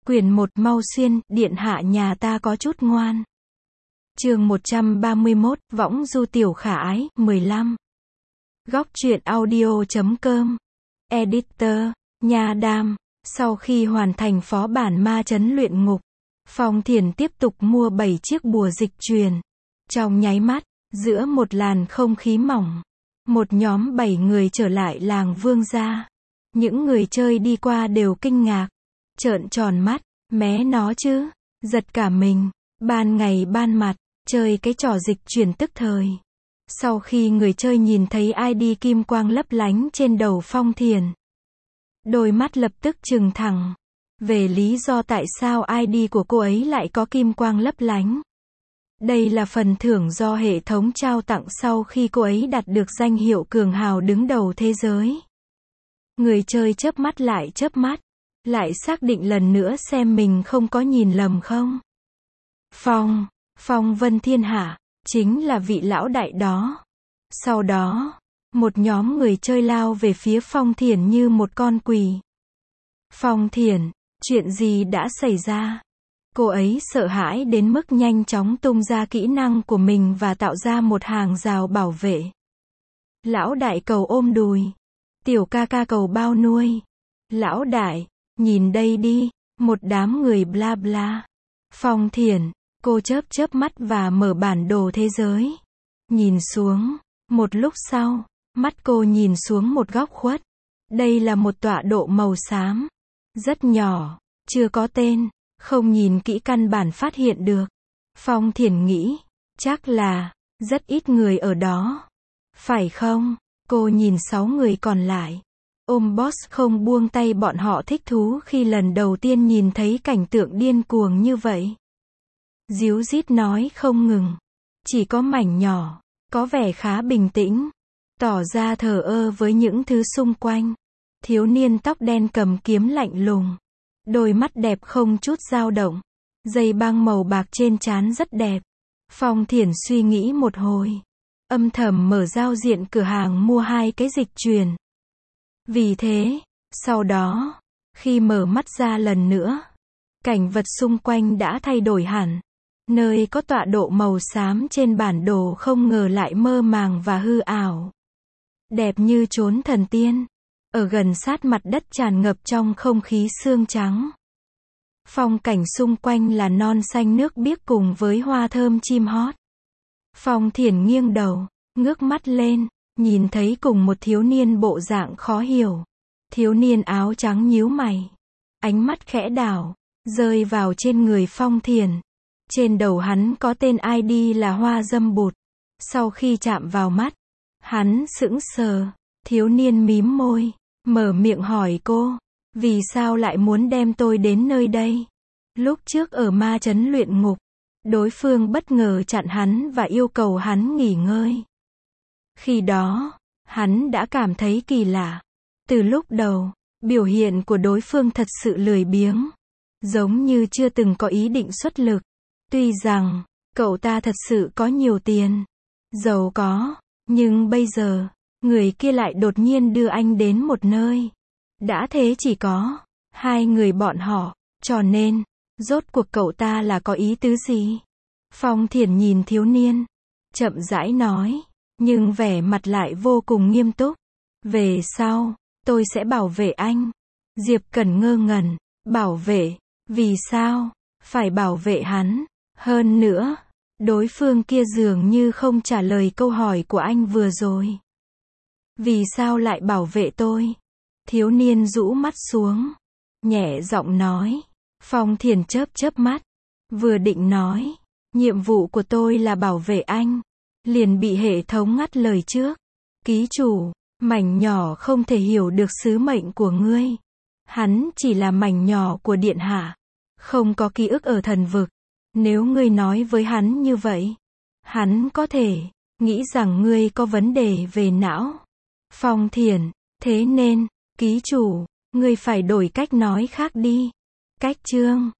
Quyển 1 mau xuyên, điện hạ nhà ta có chút ngoan. Chương 131, võng du tiểu khả ái, 15. Góc truyện audio.com. Editor, Nha Đam. Sau khi hoàn thành phó bản ma chấn luyện ngục, Phong Thiền tiếp tục mua 7 chiếc bùa dịch truyền. Trong nháy mắt, giữa một làn không khí mỏng, một nhóm 7 người trở lại làng Vương gia. Những người chơi đi qua đều kinh ngạc, trợn tròn mắt, mé nó chứ, giật cả mình. Ban ngày ban mặt, chơi cái trò dịch chuyển tức thời. Sau khi người chơi nhìn thấy ID kim quang lấp lánh trên đầu Phong Thiền, đôi mắt lập tức trừng thẳng. Về lý do tại sao ID của cô ấy lại có kim quang lấp lánh. Đây là phần thưởng do hệ thống trao tặng sau khi cô ấy đạt được danh hiệu cường hào đứng đầu thế giới. Người chơi chớp mắt, lại xác định lần nữa xem mình không có nhìn lầm không. Phong Vân Thiên Hạ, chính là vị lão đại đó. Sau đó, một nhóm người chơi lao về phía Phong Thiền như một con quỷ. Phong Thiền, chuyện gì đã xảy ra? Cô ấy sợ hãi đến mức nhanh chóng tung ra kỹ năng của mình và tạo ra một hàng rào bảo vệ. Lão đại cầu ôm đùi, tiểu ca ca cầu bao nuôi. Lão đại, nhìn đây đi, một đám người bla bla. Phong Thiền, cô chớp mắt và mở bản đồ thế giới. Nhìn xuống, một lúc sau, mắt cô nhìn xuống một góc khuất. Đây là một tọa độ màu xám, rất nhỏ, chưa có tên, không nhìn kỹ căn bản phát hiện được. Phong Thiền nghĩ, chắc là rất ít người ở đó, phải không? Cô nhìn 6 người còn lại, ôm boss không buông tay, bọn họ thích thú khi lần đầu tiên nhìn thấy cảnh tượng điên cuồng như vậy. Díu dít nói không ngừng, chỉ có mảnh nhỏ, có vẻ khá bình tĩnh, tỏ ra thờ ơ với những thứ xung quanh. Thiếu niên tóc đen cầm kiếm lạnh lùng, đôi mắt đẹp không chút dao động, dây băng màu bạc trên trán rất đẹp. Phong Thiền suy nghĩ một hồi, âm thầm mở giao diện cửa hàng mua 2 cái dịch truyền. Vì thế, sau đó, khi mở mắt ra lần nữa, cảnh vật xung quanh đã thay đổi hẳn. Nơi có tọa độ màu xám trên bản đồ không ngờ lại mơ màng và hư ảo, đẹp như chốn thần tiên, ở gần sát mặt đất, tràn ngập trong không khí xương trắng. Phong cảnh xung quanh là non xanh nước biếc cùng với hoa thơm chim hót. Phong Thiền nghiêng đầu, ngước mắt lên, nhìn thấy cùng một thiếu niên bộ dạng khó hiểu. Thiếu niên áo trắng nhíu mày, ánh mắt khẽ đảo, rơi vào trên người Phong Thiền. Trên đầu hắn có tên ID là Hoa Dâm Bụt. Sau khi chạm vào mắt, hắn sững sờ. Thiếu niên mím môi, mở miệng hỏi cô, vì sao lại muốn đem tôi đến nơi đây? Lúc trước ở ma chấn luyện ngục, đối phương bất ngờ chặn hắn và yêu cầu hắn nghỉ ngơi. Khi đó, hắn đã cảm thấy kỳ lạ. Từ lúc đầu, biểu hiện của đối phương thật sự lười biếng, giống như chưa từng có ý định xuất lực. Tuy rằng, cậu ta thật sự có nhiều tiền, giàu có, nhưng bây giờ, người kia lại đột nhiên đưa anh đến một nơi. Đã thế chỉ có 2 người bọn họ, cho nên, rốt cuộc cậu ta là có ý tứ gì? Phong Thiền nhìn thiếu niên, chậm rãi nói, nhưng vẻ mặt lại vô cùng nghiêm túc. Về sau, tôi sẽ bảo vệ anh. Diệp Cẩn ngơ ngẩn, bảo vệ, vì sao? Phải bảo vệ hắn. Hơn nữa, đối phương kia dường như không trả lời câu hỏi của anh vừa rồi. Vì sao lại bảo vệ tôi? Thiếu niên rũ mắt xuống, nhẹ giọng nói. Phong Thiền chớp mắt, vừa định nói, nhiệm vụ của tôi là bảo vệ anh, liền bị hệ thống ngắt lời trước. Ký chủ, mảnh nhỏ không thể hiểu được sứ mệnh của ngươi. Hắn chỉ là mảnh nhỏ của điện hạ, không có ký ức ở thần vực. Nếu ngươi nói với hắn như vậy, hắn có thể nghĩ rằng ngươi có vấn đề về não. Phong Thiền, thế nên, ký chủ, ngươi phải đổi cách nói khác đi. Cách chương